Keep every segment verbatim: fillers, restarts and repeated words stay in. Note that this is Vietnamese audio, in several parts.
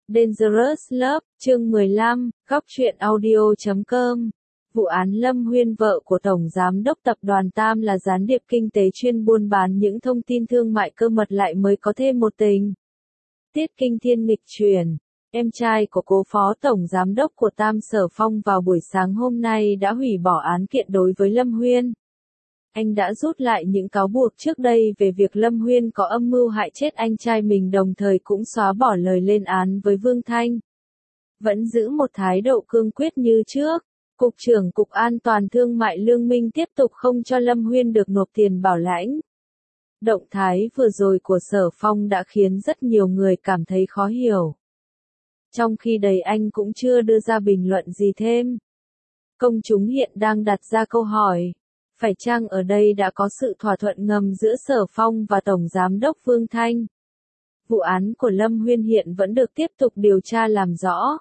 Dangerous Love, chương mười lăm, góc truyện audio chấm com. Vụ án Lâm Huyên vợ của Tổng Giám đốc Tập đoàn Tam là gián điệp kinh tế chuyên buôn bán những thông tin thương mại cơ mật lại mới có thêm một tình tiết kinh thiên nghịch chuyển. Em trai của cố phó Tổng Giám đốc của Tam Sở Phong vào buổi sáng hôm nay đã hủy bỏ án kiện đối với Lâm Huyên. Anh đã rút lại những cáo buộc trước đây về việc Lâm Huyên có âm mưu hại chết anh trai mình, đồng thời cũng xóa bỏ lời lên án với Vương Thanh. Vẫn giữ một thái độ cương quyết như trước, Cục trưởng Cục An toàn Thương mại Lương Minh tiếp tục không cho Lâm Huyên được nộp tiền bảo lãnh. Động thái vừa rồi của Sở Phong đã khiến rất nhiều người cảm thấy khó hiểu. Trong khi đấy anh cũng chưa đưa ra bình luận gì thêm. Công chúng hiện đang đặt ra câu hỏi, phải chăng ở đây đã có sự thỏa thuận ngầm giữa Sở Phong và Tổng Giám đốc Vương Thanh? Vụ án của Lâm Huyên hiện vẫn được tiếp tục điều tra làm rõ.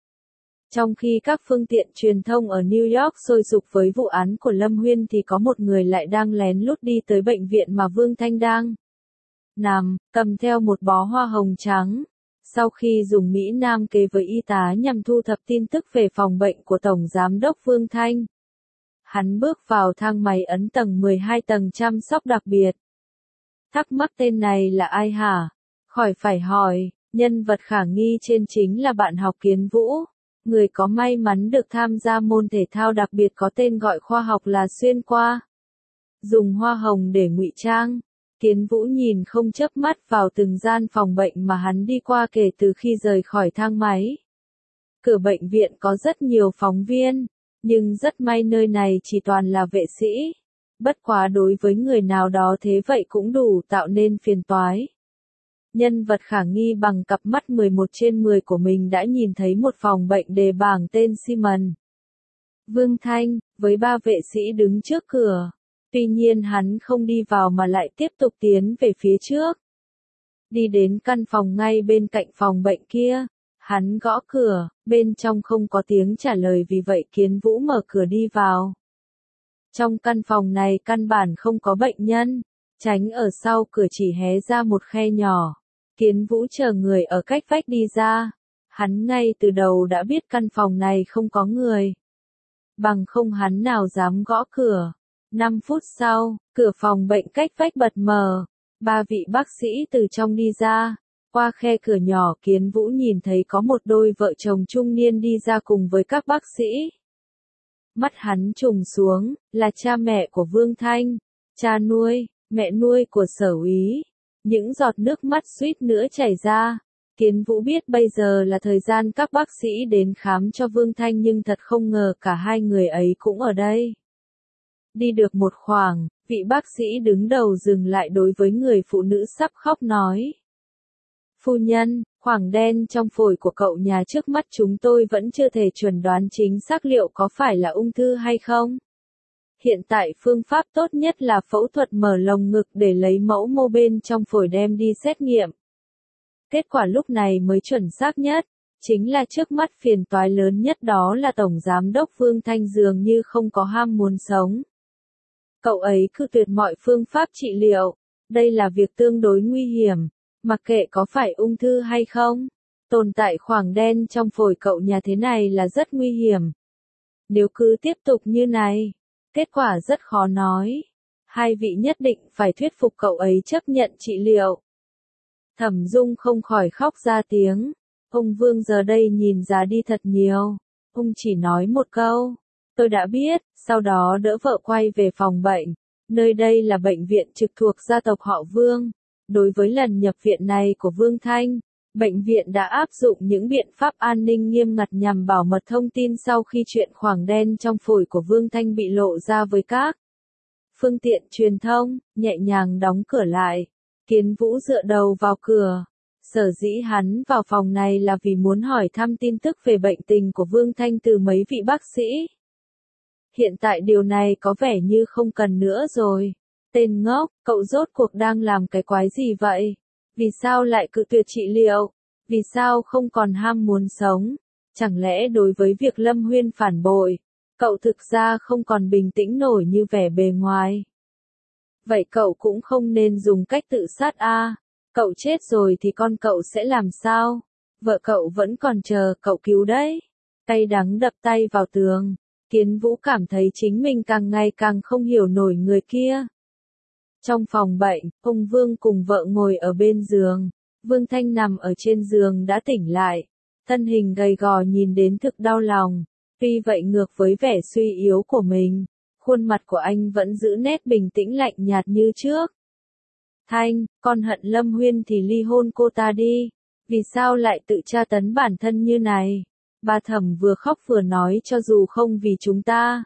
Trong khi các phương tiện truyền thông ở New York sôi sục với vụ án của Lâm Huyên thì có một người lại đang lén lút đi tới bệnh viện mà Vương Thanh đang nằm, cầm theo một bó hoa hồng trắng. Sau khi dùng Mỹ Nam kế với y tá nhằm thu thập tin tức về phòng bệnh của Tổng Giám đốc Vương Thanh, hắn bước vào thang máy ấn tầng mười hai tầng chăm sóc đặc biệt. Thắc mắc tên này là ai hả? Khỏi phải hỏi, nhân vật khả nghi trên chính là bạn học Kiến Vũ, người có may mắn được tham gia môn thể thao đặc biệt có tên gọi khoa học là xuyên qua. Dùng hoa hồng để ngụy trang, Kiến Vũ nhìn không chớp mắt vào từng gian phòng bệnh mà hắn đi qua kể từ khi rời khỏi thang máy. Cửa bệnh viện có rất nhiều phóng viên, nhưng rất may nơi này chỉ toàn là vệ sĩ. Bất quá đối với người nào đó thế vậy cũng đủ tạo nên phiền toái. Nhân vật khả nghi bằng cặp mắt mười một trên mười của mình đã nhìn thấy một phòng bệnh đề bảng tên Simon Vương Thanh, với ba vệ sĩ đứng trước cửa. Tuy nhiên hắn không đi vào mà lại tiếp tục tiến về phía trước. Đi đến căn phòng ngay bên cạnh phòng bệnh kia, hắn gõ cửa, bên trong không có tiếng trả lời, vì vậy Kiến Vũ mở cửa đi vào. Trong căn phòng này căn bản không có bệnh nhân, tránh ở sau cửa chỉ hé ra một khe nhỏ. Kiến Vũ chờ người ở cách vách đi ra. Hắn ngay từ đầu đã biết căn phòng này không có người. Bằng không hắn nào dám gõ cửa. Năm phút sau, cửa phòng bệnh cách vách bật mở. Ba vị bác sĩ từ trong đi ra. Qua khe cửa nhỏ Kiến Vũ nhìn thấy có một đôi vợ chồng trung niên đi ra cùng với các bác sĩ. Mắt hắn trùng xuống, là cha mẹ của Vương Thanh, cha nuôi, mẹ nuôi của Sở Úy. Những giọt nước mắt suýt nữa chảy ra. Kiến Vũ biết bây giờ là thời gian các bác sĩ đến khám cho Vương Thanh, nhưng thật không ngờ cả hai người ấy cũng ở đây. Đi được một khoảng, vị bác sĩ đứng đầu dừng lại đối với người phụ nữ sắp khóc nói. Phu nhân, khoảng đen trong phổi của cậu nhà trước mắt chúng tôi vẫn chưa thể chuẩn đoán chính xác liệu có phải là ung thư hay không. Hiện tại phương pháp tốt nhất là phẫu thuật mở lồng ngực để lấy mẫu mô bên trong phổi đem đi xét nghiệm. Kết quả lúc này mới chuẩn xác nhất, chính là trước mắt phiền toái lớn nhất đó là Tổng Giám đốc Vương Thanh dường như không có ham muốn sống. Cậu ấy cự tuyệt mọi phương pháp trị liệu, đây là việc tương đối nguy hiểm, mặc kệ có phải ung thư hay không. Tồn tại khoảng đen trong phổi cậu nhà thế này là rất nguy hiểm. Nếu cứ tiếp tục như này, kết quả rất khó nói. Hai vị nhất định phải thuyết phục cậu ấy chấp nhận trị liệu. Thẩm Dung không khỏi khóc ra tiếng. Ông Vương giờ đây nhìn già đi thật nhiều. Ông chỉ nói một câu, tôi đã biết, sau đó đỡ vợ quay về phòng bệnh. Nơi đây là bệnh viện trực thuộc gia tộc họ Vương. Đối với lần nhập viện này của Vương Thanh, bệnh viện đã áp dụng những biện pháp an ninh nghiêm ngặt nhằm bảo mật thông tin sau khi chuyện khoảng đen trong phổi của Vương Thanh bị lộ ra với các phương tiện truyền thông, nhẹ nhàng đóng cửa lại. Kiến Vũ dựa đầu vào cửa. Sở dĩ hắn vào phòng này là vì muốn hỏi thăm tin tức về bệnh tình của Vương Thanh từ mấy vị bác sĩ. Hiện tại điều này có vẻ như không cần nữa rồi. Tên ngốc, cậu rốt cuộc đang làm cái quái gì vậy? Vì sao lại cự tuyệt trị liệu? Vì sao không còn ham muốn sống? Chẳng lẽ đối với việc Lâm Huyên phản bội, cậu thực ra không còn bình tĩnh nổi như vẻ bề ngoài? Vậy cậu cũng không nên dùng cách tự sát a. Cậu chết rồi thì con cậu sẽ làm sao? Vợ cậu vẫn còn chờ cậu cứu đấy. Cay đắng đập tay vào tường. Kiến Vũ cảm thấy chính mình càng ngày càng không hiểu nổi người kia. Trong phòng bệnh, ông Vương cùng vợ ngồi ở bên giường. Vương Thanh nằm ở trên giường đã tỉnh lại. Thân hình gầy gò nhìn đến thực đau lòng. Tuy vậy ngược với vẻ suy yếu của mình, khuôn mặt của anh vẫn giữ nét bình tĩnh lạnh nhạt như trước. Thanh, con hận Lâm Huyên thì ly hôn cô ta đi. Vì sao lại tự tra tấn bản thân như này? Bà Thẩm vừa khóc vừa nói cho dù không vì chúng ta,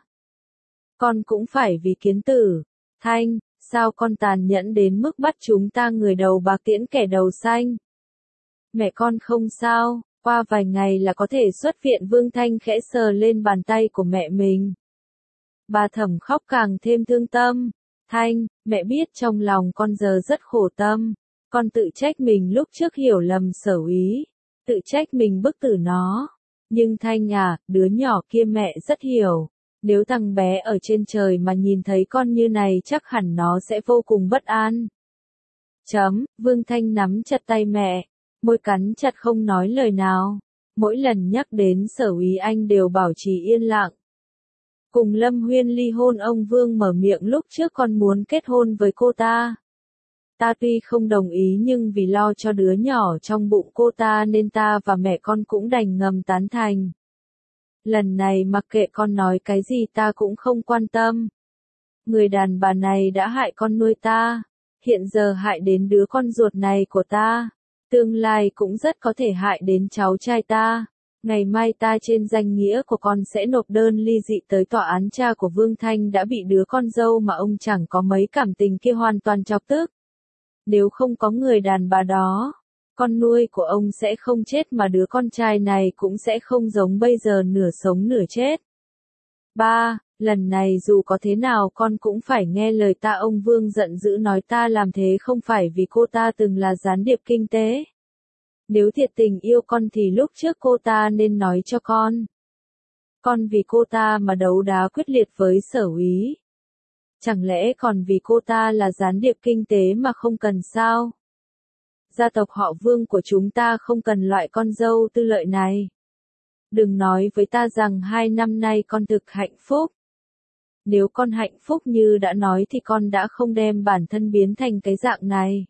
con cũng phải vì Kiến Tử. Thanh, sao con tàn nhẫn đến mức bắt chúng ta người đầu bạc tiễn kẻ đầu xanh? Mẹ con không sao, qua vài ngày là có thể xuất viện. Vương Thanh khẽ sờ lên bàn tay của mẹ mình. Bà Thẩm khóc càng thêm thương tâm. Thanh, mẹ biết trong lòng con giờ rất khổ tâm. Con tự trách mình lúc trước hiểu lầm Sở Úy, tự trách mình bức tử nó. Nhưng Thanh à, đứa nhỏ kia mẹ rất hiểu. Nếu thằng bé ở trên trời mà nhìn thấy con như này chắc hẳn nó sẽ vô cùng bất an. Chấm, Vương Thanh nắm chặt tay mẹ, môi cắn chặt không nói lời nào. Mỗi lần nhắc đến Sở Úy anh đều bảo trì yên lặng. Cùng Lâm Huyên ly hôn, ông Vương mở miệng lúc trước con muốn kết hôn với cô ta. Ta tuy không đồng ý nhưng vì lo cho đứa nhỏ trong bụng cô ta nên ta và mẹ con cũng đành ngầm tán thành. Lần này mặc kệ con nói cái gì ta cũng không quan tâm. Người đàn bà này đã hại con nuôi ta, hiện giờ hại đến đứa con ruột này của ta, tương lai cũng rất có thể hại đến cháu trai ta. Ngày mai ta trên danh nghĩa của con sẽ nộp đơn ly dị tới tòa án. Cha của Vương Thanh đã bị đứa con dâu mà ông chẳng có mấy cảm tình kia hoàn toàn chọc tức. Nếu không có người đàn bà đó, con nuôi của ông sẽ không chết mà đứa con trai này cũng sẽ không giống bây giờ nửa sống nửa chết. Ba, lần này dù có thế nào con cũng phải nghe lời ta. Ông Vương giận dữ nói ta làm thế không phải vì cô ta từng là gián điệp kinh tế. Nếu thiệt tình yêu con thì lúc trước cô ta nên nói cho con. Con vì cô ta mà đấu đá quyết liệt với Sở Úy. Chẳng lẽ còn vì cô ta là gián điệp kinh tế mà không cần sao? Gia tộc họ Vương của chúng ta không cần loại con dâu tư lợi này. Đừng nói với ta rằng hai năm nay con thực hạnh phúc. Nếu con hạnh phúc như đã nói thì con đã không đem bản thân biến thành cái dạng này.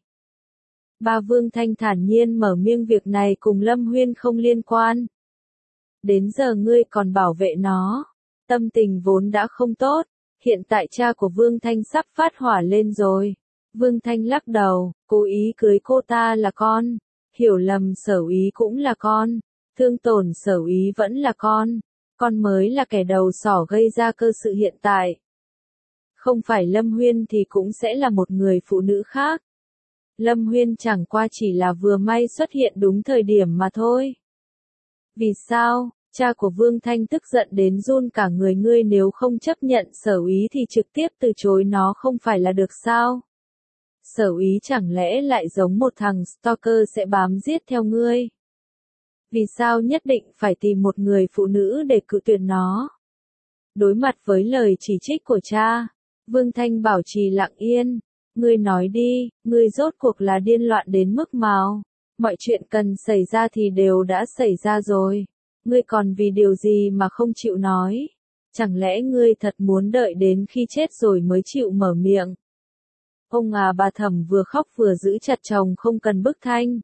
Bà Vương Thanh thản nhiên mở miệng, việc này cùng Lâm Huyên không liên quan. Đến giờ ngươi còn bảo vệ nó. Tâm tình vốn đã không tốt, hiện tại cha của Vương Thanh sắp phát hỏa lên rồi. Vương Thanh lắc đầu, cố ý cưới cô ta là con, hiểu lầm Sở Úy cũng là con, thương tổn Sở Úy vẫn là con, con mới là kẻ đầu sỏ gây ra cơ sự hiện tại. Không phải Lâm Huyên thì cũng sẽ là một người phụ nữ khác. Lâm Huyên chẳng qua chỉ là vừa may xuất hiện đúng thời điểm mà thôi. Vì sao? Cha của Vương Thanh tức giận đến run cả người. Ngươi nếu không chấp nhận Sở Úy thì trực tiếp từ chối nó không phải là được sao? Sở Úy chẳng lẽ lại giống một thằng stalker sẽ bám giết theo ngươi? Vì sao nhất định phải tìm một người phụ nữ để cự tuyệt nó? Đối mặt với lời chỉ trích của cha, Vương Thanh bảo trì lặng yên. Ngươi nói đi, ngươi rốt cuộc là điên loạn đến mức nào? Mọi chuyện cần xảy ra thì đều đã xảy ra rồi. Ngươi còn vì điều gì mà không chịu nói? Chẳng lẽ ngươi thật muốn đợi đến khi chết rồi mới chịu mở miệng? Ông à, bà Thẩm vừa khóc vừa giữ chặt chồng, không cần bức Thanh.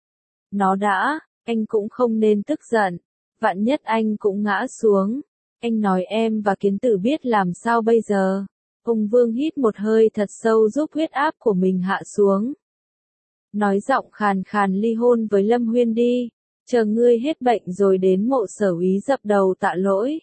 Nó đã, anh cũng không nên tức giận. Vạn nhất anh cũng ngã xuống. Anh nói em và Kiến Tử biết làm sao bây giờ? Ông Vương hít một hơi thật sâu giúp huyết áp của mình hạ xuống. Nói giọng khàn khàn, ly hôn với Lâm Huyên đi. Chờ ngươi hết bệnh rồi đến mộ Sở Úy dập đầu tạ lỗi.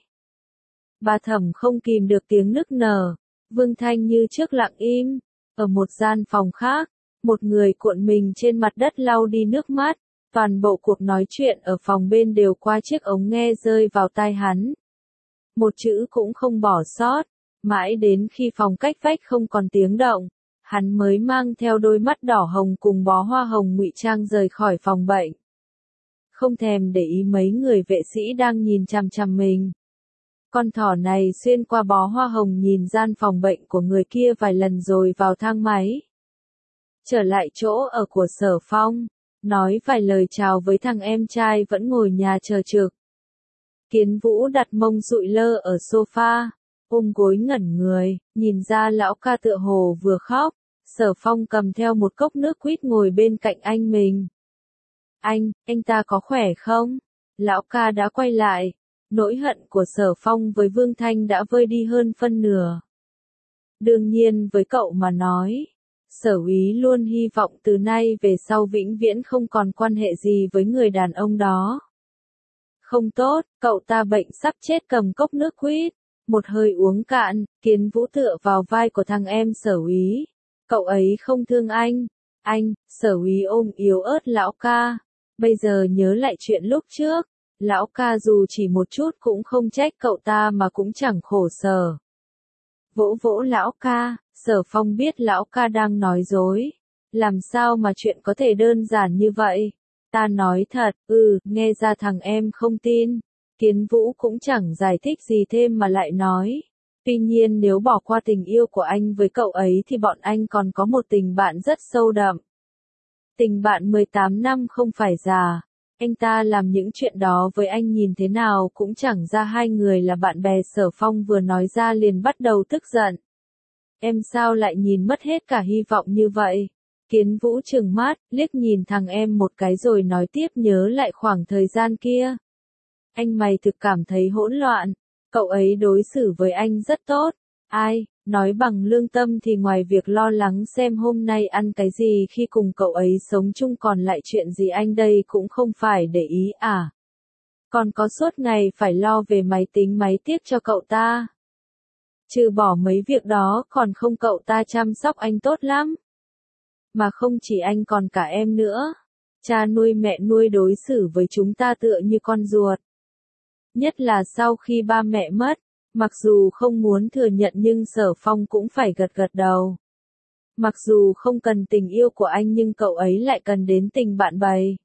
Bà Thẩm không kìm được tiếng nức nở. Vương Thanh như trước lặng im. Ở một gian phòng khác, một người cuộn mình trên mặt đất lau đi nước mắt. Toàn bộ cuộc nói chuyện ở phòng bên đều qua chiếc ống nghe rơi vào tai hắn. Một chữ cũng không bỏ sót. Mãi đến khi phòng cách vách không còn tiếng động, hắn mới mang theo đôi mắt đỏ hồng cùng bó hoa hồng ngụy trang rời khỏi phòng bệnh. Không thèm để ý mấy người vệ sĩ đang nhìn chằm chằm mình. Con thỏ này xuyên qua bó hoa hồng nhìn gian phòng bệnh của người kia vài lần rồi vào thang máy. Trở lại chỗ ở của Sở Phong, nói vài lời chào với thằng em trai vẫn ngồi nhà chờ trực. Kiến Vũ đặt mông dụi lơ ở sofa, ôm gối ngẩn người, nhìn ra lão ca tựa hồ vừa khóc. Sở Phong cầm theo một cốc nước quýt ngồi bên cạnh anh mình. Anh, anh ta có khỏe không? Lão ca đã quay lại. Nỗi hận của Sở Phong với Vương Thanh đã vơi đi hơn phân nửa. Đương nhiên với cậu mà nói, Sở Úy luôn hy vọng từ nay về sau vĩnh viễn không còn quan hệ gì với người đàn ông đó. Không tốt, cậu ta bệnh sắp chết cầm cốc nước quýt. Một hơi uống cạn, Kiến Vũ tựa vào vai của thằng em Sở Úy. Cậu ấy không thương anh. Anh, Sở Úy ôm yếu ớt lão ca. Bây giờ nhớ lại chuyện lúc trước. Lão ca dù chỉ một chút cũng không trách cậu ta mà cũng chẳng khổ sở. Vỗ vỗ lão ca, Sở Phong biết lão ca đang nói dối. Làm sao mà chuyện có thể đơn giản như vậy? Ta nói thật, ừ, nghe ra thằng em không tin. Kiến Vũ cũng chẳng giải thích gì thêm mà lại nói. Tuy nhiên nếu bỏ qua tình yêu của anh với cậu ấy thì bọn anh còn có một tình bạn rất sâu đậm. Tình bạn mười tám năm không phải già. Anh ta làm những chuyện đó với anh nhìn thế nào cũng chẳng ra hai người là bạn bè. Sở Phong vừa nói ra liền bắt đầu tức giận. Em sao lại nhìn mất hết cả hy vọng như vậy? Kiến Vũ trừng mắt, liếc nhìn thằng em một cái rồi nói tiếp nhớ lại khoảng thời gian kia. Anh mày thực cảm thấy hỗn loạn. Cậu ấy đối xử với anh rất tốt. Ai, nói bằng lương tâm thì ngoài việc lo lắng xem hôm nay ăn cái gì khi cùng cậu ấy sống chung còn lại chuyện gì anh đây cũng không phải để ý à. Còn có suốt ngày phải lo về máy tính máy tiếc cho cậu ta. Trừ bỏ mấy việc đó còn không cậu ta chăm sóc anh tốt lắm. Mà không chỉ anh còn cả em nữa. Cha nuôi mẹ nuôi đối xử với chúng ta tựa như con ruột. Nhất là sau khi ba mẹ mất, mặc dù không muốn thừa nhận nhưng Sở Phong cũng phải gật gật đầu. Mặc dù không cần tình yêu của anh nhưng cậu ấy lại cần đến tình bạn bè.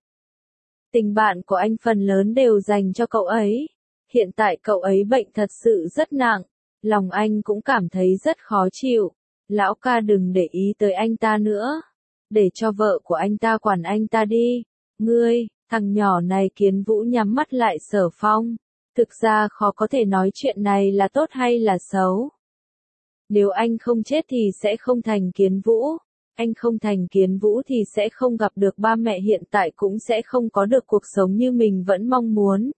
Tình bạn của anh phần lớn đều dành cho cậu ấy. Hiện tại cậu ấy bệnh thật sự rất nặng, lòng anh cũng cảm thấy rất khó chịu. Lão ca đừng để ý tới anh ta nữa. Để cho vợ của anh ta quản anh ta đi. Ngươi, thằng nhỏ này. Kiến Vũ nhắm mắt lại Sở Phong. Thực ra khó có thể nói chuyện này là tốt hay là xấu. Nếu anh không chết thì sẽ không thành Kiến Vũ. Anh không thành Kiến Vũ thì sẽ không gặp được ba mẹ hiện tại cũng sẽ không có được cuộc sống như mình vẫn mong muốn.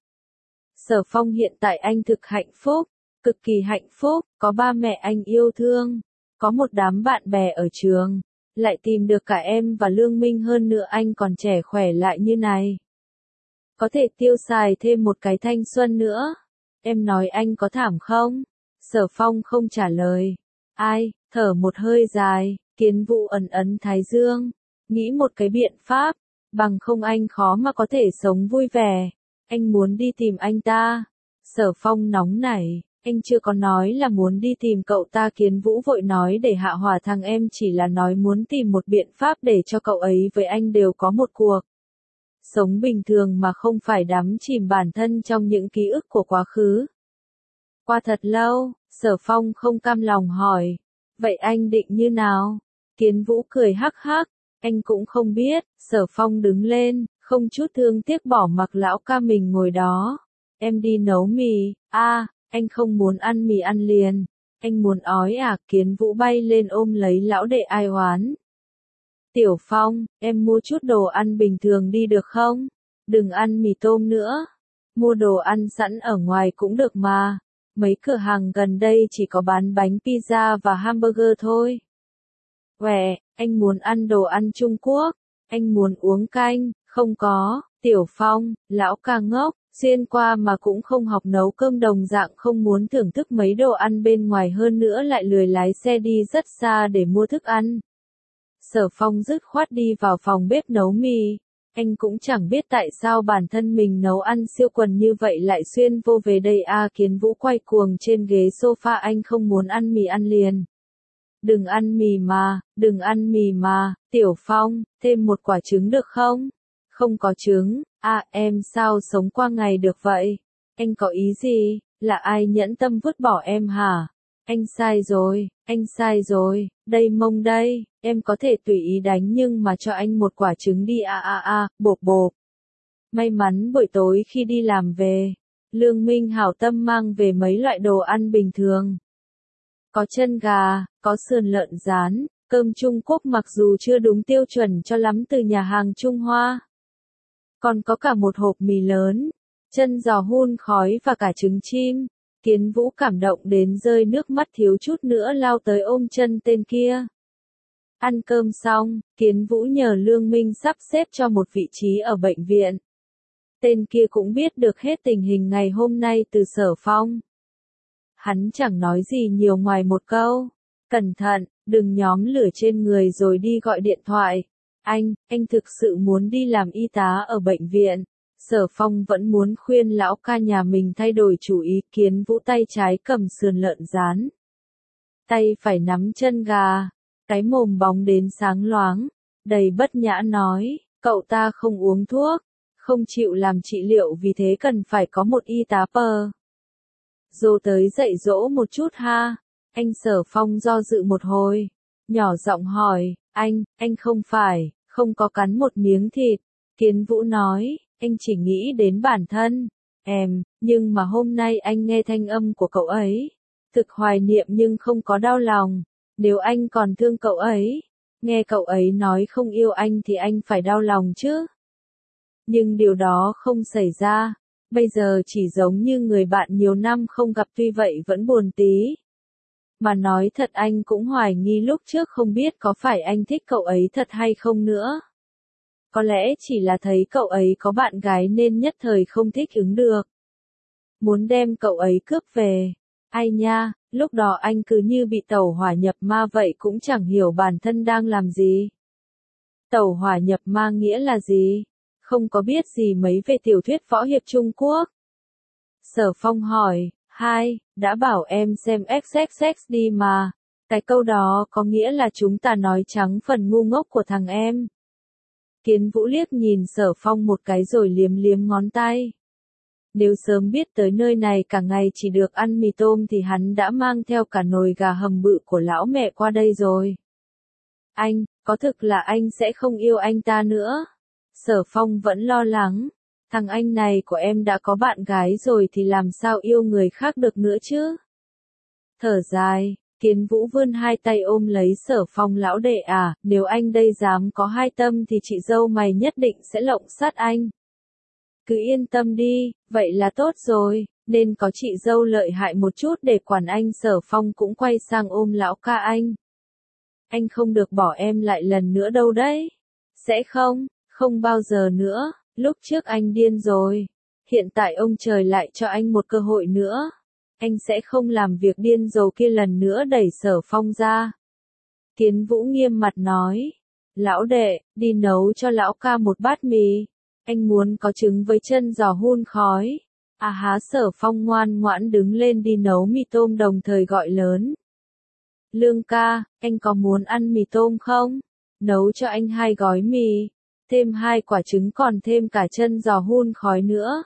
Sở Phong hiện tại anh thực hạnh phúc, cực kỳ hạnh phúc, có ba mẹ anh yêu thương, có một đám bạn bè ở trường, lại tìm được cả em và Lương Minh hơn nữa anh còn trẻ khỏe lại như này. Có thể tiêu xài thêm một cái thanh xuân nữa. Em nói anh có thảm không? Sở Phong không trả lời. Ai, thở một hơi dài, Kiến Vũ ẩn ấn thái dương. Nghĩ một cái biện pháp, bằng không anh khó mà có thể sống vui vẻ. Anh muốn đi tìm anh ta. Sở Phong nóng nảy, anh chưa có nói là muốn đi tìm cậu ta. Kiến Vũ vội nói để hạ hỏa thằng em chỉ là nói muốn tìm một biện pháp để cho cậu ấy với anh đều có một cuộc sống bình thường mà không phải đắm chìm bản thân trong những ký ức của quá khứ. Qua thật lâu, Sở Phong không cam lòng hỏi, vậy anh định như nào? Kiến Vũ cười hắc hắc, anh cũng không biết. Sở Phong đứng lên, không chút thương tiếc bỏ mặc lão ca mình ngồi đó. Em đi nấu mì. A, à, anh không muốn ăn mì ăn liền. Anh muốn ói à? Kiến Vũ bay lên ôm lấy lão đệ ai oán. Tiểu Phong, em mua chút đồ ăn bình thường đi được không? Đừng ăn mì tôm nữa. Mua đồ ăn sẵn ở ngoài cũng được mà. Mấy cửa hàng gần đây chỉ có bán bánh pizza và hamburger thôi. Quẹ, anh muốn ăn đồ ăn Trung Quốc. Anh muốn uống canh. Không có. Tiểu Phong, lão ca ngốc, xuyên qua mà cũng không học nấu cơm đồng dạng không muốn thưởng thức mấy đồ ăn bên ngoài hơn nữa lại lười lái xe đi rất xa để mua thức ăn. Sở Phong dứt khoát đi vào phòng bếp nấu mì. Anh cũng chẳng biết tại sao bản thân mình nấu ăn siêu quần như vậy lại xuyên vô về đây a. À, Kiến Vũ quay cuồng trên ghế sofa. Anh không muốn ăn mì ăn liền. Đừng ăn mì mà, đừng ăn mì mà. Tiểu Phong, thêm một quả trứng được không? Không có trứng. À, em sao sống qua ngày được vậy? Anh có ý gì? Là ai nhẫn tâm vứt bỏ em hả? Anh sai rồi, anh sai rồi, đây mông đây. em có thể tùy ý đánh nhưng mà cho anh một quả trứng đi a a a, bộp bộp. May mắn buổi tối khi đi làm về, Lương Minh hảo tâm mang về mấy loại đồ ăn bình thường. Có chân gà, có sườn lợn rán, cơm Trung Quốc mặc dù chưa đúng tiêu chuẩn cho lắm từ nhà hàng Trung Hoa. Còn có cả một hộp mì lớn, chân giò hun khói và cả trứng chim. Kiến Vũ cảm động đến rơi nước mắt thiếu chút nữa lao tới ôm chân tên kia. Ăn cơm xong, Kiến Vũ nhờ Lương Minh sắp xếp cho một vị trí ở bệnh viện. Tên kia cũng biết được hết tình hình ngày hôm nay từ Sở Phong. Hắn chẳng nói gì nhiều ngoài một câu. Cẩn thận, đừng nhóm lửa trên người rồi đi gọi điện thoại. Anh, anh thực sự muốn đi làm y tá ở bệnh viện. Sở Phong vẫn muốn khuyên lão ca nhà mình thay đổi chủ ý. Kiến Vũ tay trái cầm sườn lợn rán, tay phải nắm chân gà, cái mồm bóng đến sáng loáng, đầy bất nhã nói, cậu ta không uống thuốc, không chịu làm trị liệu vì thế cần phải có một y tá pờ. Dô tới dạy dỗ một chút ha. Anh Sở Phong do dự một hồi, nhỏ giọng hỏi, anh, anh không phải, không có cắn một miếng thịt. Kiến Vũ nói, anh chỉ nghĩ đến bản thân, em, nhưng mà hôm nay anh nghe thanh âm của cậu ấy, thực hoài niệm nhưng không có đau lòng, nếu anh còn thương cậu ấy, nghe cậu ấy nói không yêu anh thì anh phải đau lòng chứ. Nhưng điều đó không xảy ra, bây giờ chỉ giống như người bạn nhiều năm không gặp tuy vậy vẫn buồn tí. Mà nói thật anh cũng hoài nghi lúc trước không biết có phải anh thích cậu ấy thật hay không nữa. Có lẽ chỉ là thấy cậu ấy có bạn gái nên nhất thời không thích ứng được. Muốn đem cậu ấy cướp về. Ai nha, lúc đó anh cứ như bị tẩu hỏa nhập ma vậy cũng chẳng hiểu bản thân đang làm gì. Tẩu hỏa nhập ma nghĩa là gì? Không có biết gì mấy về tiểu thuyết võ hiệp Trung Quốc. Sở Phong hỏi, hai, đã bảo em xem ích ích ích đi mà. Cái câu đó có nghĩa là chúng ta nói trắng phần ngu ngốc của thằng em. Kiến Vũ liếc nhìn Sở Phong một cái rồi liếm liếm ngón tay. Nếu sớm biết tới nơi này cả ngày chỉ được ăn mì tôm thì hắn đã mang theo cả nồi gà hầm bự của lão mẹ qua đây rồi. Anh, có thực là anh sẽ không yêu anh ta nữa? Sở Phong vẫn lo lắng. Thằng anh này của em đã có bạn gái rồi thì làm sao yêu người khác được nữa chứ? Thở dài, Kiến Vũ vươn hai tay ôm lấy Sở Phong, lão đệ à, nếu anh đây dám có hai tâm thì chị dâu mày nhất định sẽ lộng sát anh. Cứ yên tâm đi, vậy là tốt rồi, nên có chị dâu lợi hại một chút để quản anh. Sở Phong cũng quay sang ôm lão ca anh. Anh không được bỏ em lại lần nữa đâu đấy. Sẽ không, không bao giờ nữa, lúc trước anh điên rồi. Hiện tại ông trời lại cho anh một cơ hội nữa. Anh sẽ không làm việc điên rồ kia lần nữa. Đẩy Sở Phong ra. Kiến Vũ nghiêm mặt nói. Lão đệ, đi nấu cho lão ca một bát mì. Anh muốn có trứng với chân giò hun khói. À há. Sở Phong ngoan ngoãn đứng lên đi nấu mì tôm đồng thời gọi lớn. Lương ca, anh có muốn ăn mì tôm không? Nấu cho anh hai gói mì. Thêm hai quả trứng còn thêm cả chân giò hun khói nữa.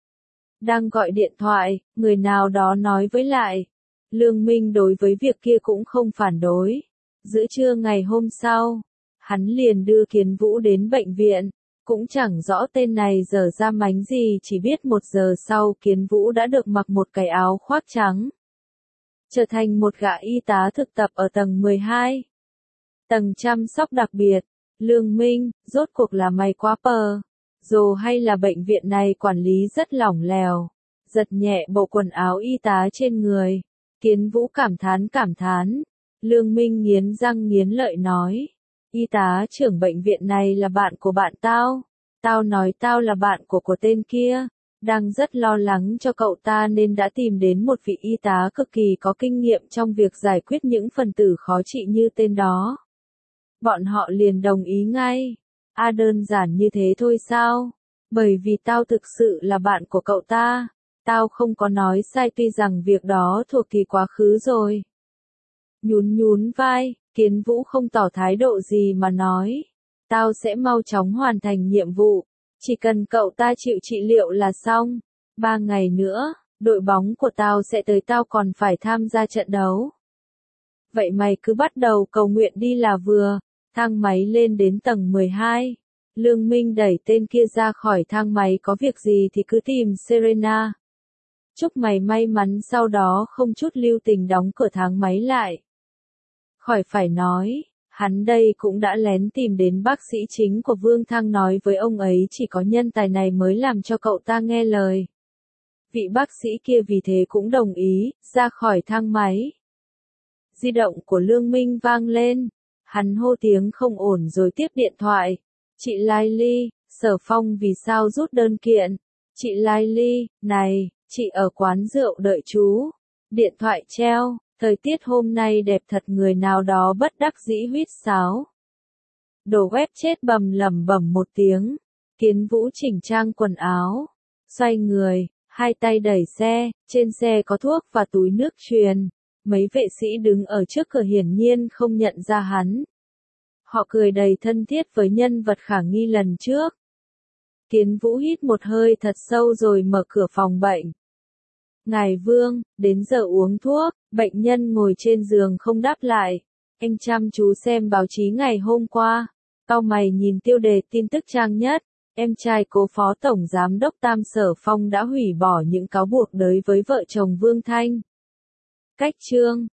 Đang gọi điện thoại, người nào đó nói với lại. Lương Minh đối với việc kia cũng không phản đối. Giữa trưa ngày hôm sau, hắn liền đưa Kiến Vũ đến bệnh viện. Cũng chẳng rõ tên này dở ra mánh gì, chỉ biết một giờ sau Kiến Vũ đã được mặc một cái áo khoác trắng. Trở thành một gã y tá thực tập ở tầng mười hai. Tầng chăm sóc đặc biệt. Lương Minh, rốt cuộc là mày quá pờ. Dù hay là bệnh viện này quản lý rất lỏng lẻo. Giật nhẹ bộ quần áo y tá trên người. Kiến Vũ cảm thán cảm thán. Lương Minh nghiến răng nghiến lợi nói. Y tá trưởng bệnh viện này là bạn của bạn tao. Tao nói tao là bạn của của tên kia. Đang rất lo lắng cho cậu ta nên đã tìm đến một vị y tá cực kỳ có kinh nghiệm trong việc giải quyết những phần tử khó trị như tên đó. Bọn họ liền đồng ý ngay. À đơn giản như thế thôi sao? Bởi vì tao thực sự là bạn của cậu ta. Tao không có nói sai tuy rằng việc đó thuộc kỳ quá khứ rồi. Nhún nhún vai, Kiến Vũ không tỏ thái độ gì mà nói. Tao sẽ mau chóng hoàn thành nhiệm vụ. Chỉ cần cậu ta chịu trị liệu là xong. Ba ngày nữa, đội bóng của tao sẽ tới, tao còn phải tham gia trận đấu. Vậy mày cứ bắt đầu cầu nguyện đi là vừa. Thang máy lên đến tầng mười hai. Lương Minh đẩy tên kia ra khỏi thang máy, có việc gì thì cứ tìm Serena. Chúc mày may mắn, sau đó không chút lưu tình đóng cửa thang máy lại. Khỏi phải nói, hắn đây cũng đã lén tìm đến bác sĩ chính của Vương Thăng, nói với ông ấy chỉ có nhân tài này mới làm cho cậu ta nghe lời. Vị bác sĩ kia vì thế cũng đồng ý, ra khỏi thang máy. Di động của Lương Minh vang lên, hắn hô tiếng không ổn rồi tiếp điện thoại. Chị Lai Ly, Sở Phong vì sao rút đơn kiện? Chị Lai Ly, này, chị ở quán rượu đợi chú. Điện thoại treo, thời tiết hôm nay đẹp thật, người nào đó bất đắc dĩ huýt sáo. Đồ web chết, bầm lẩm bẩm một tiếng. Kiến Vũ chỉnh trang quần áo, xoay người, hai tay đẩy xe, trên xe có thuốc và túi nước truyền. Mấy vệ sĩ đứng ở trước cửa hiển nhiên không nhận ra hắn. Họ cười đầy thân thiết với nhân vật khả nghi lần trước. Kiến Vũ hít một hơi thật sâu rồi mở cửa phòng bệnh. Ngài Vương, đến giờ uống thuốc. Bệnh nhân ngồi trên giường không đáp lại. Anh chăm chú xem báo chí ngày hôm qua. Cau mày nhìn tiêu đề tin tức trang nhất. Em trai cố phó tổng giám đốc Tam Sở Phong đã hủy bỏ những cáo buộc đối với vợ chồng Vương Thanh. Cách chương